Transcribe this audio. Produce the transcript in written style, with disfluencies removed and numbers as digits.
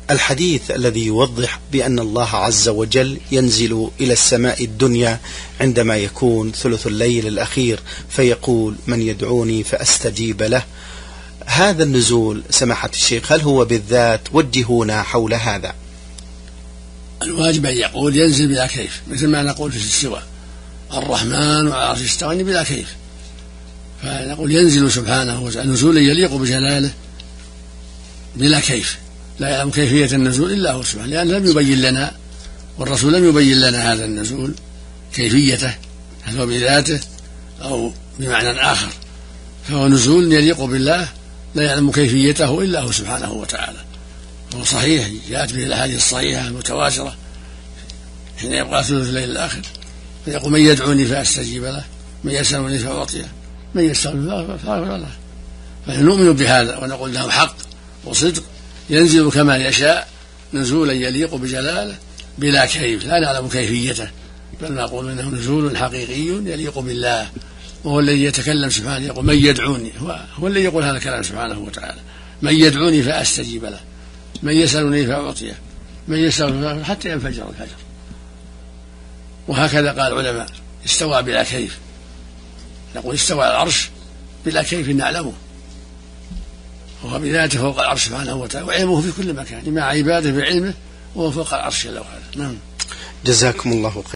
الحديث الذي يوضح بأن الله عز وجل ينزل إلى السماء الدنيا عندما يكون ثلث الليل الأخير فيقول من يدعوني فأستجيب له، هذا النزول سماحة الشيخ هل هو بالذات؟ وجهونا حول هذا. الواجب أن يقول ينزل بلا كيف، مثل ما نقول في الاستواء الرحمن وعلى العرش استوى بلا كيف، فنقول ينزل سبحانه وتعالى نزولا يليق بجلاله بلا كيف، لا يعلم كيفية النزول إلا هو سبحانه، لأن لم يبين لنا والرسول لم يبين لنا هذا النزول كيفيته هل هو بذاته أو بمعنى آخر، فهو نزول يليق بالله لا يعلم كيفيته إلا هو سبحانه وتعالى. هو صحيح جاءت به الأحاديث الصحيحة المتواترة حين يبقى ثلث الليل الآخر فيقول من يدعوني فأستجيب له، من يسألني فأعطيه، من يستغفر فأغفر له. فنؤمن بهذا ونقول له حق وصدق، ينزل كما يشاء نزولا يليق بجلاله بلا كيف، لا نعلم كيفيته، بل نقول انه نزول حقيقي يليق بالله، وهو الذي يتكلم سبحانه يقول من يدعوني، هو الذي يقول هذا الكلام سبحانه وتعالى، من يدعوني فأستجيب له، من يسألني فأعطيه، من يسأل حتى ينفجر الفجر. وهكذا قال العلماء استوى بلا كيف، نقول استوى على العرش بلا كيف نعلمه، وهو بذاته فوق العرش سبحانه وتعالى وعلمه في كل مكان مع عباده بعلمه وهو فوق العرش جل وعلا. نعم. جزاكم الله خير.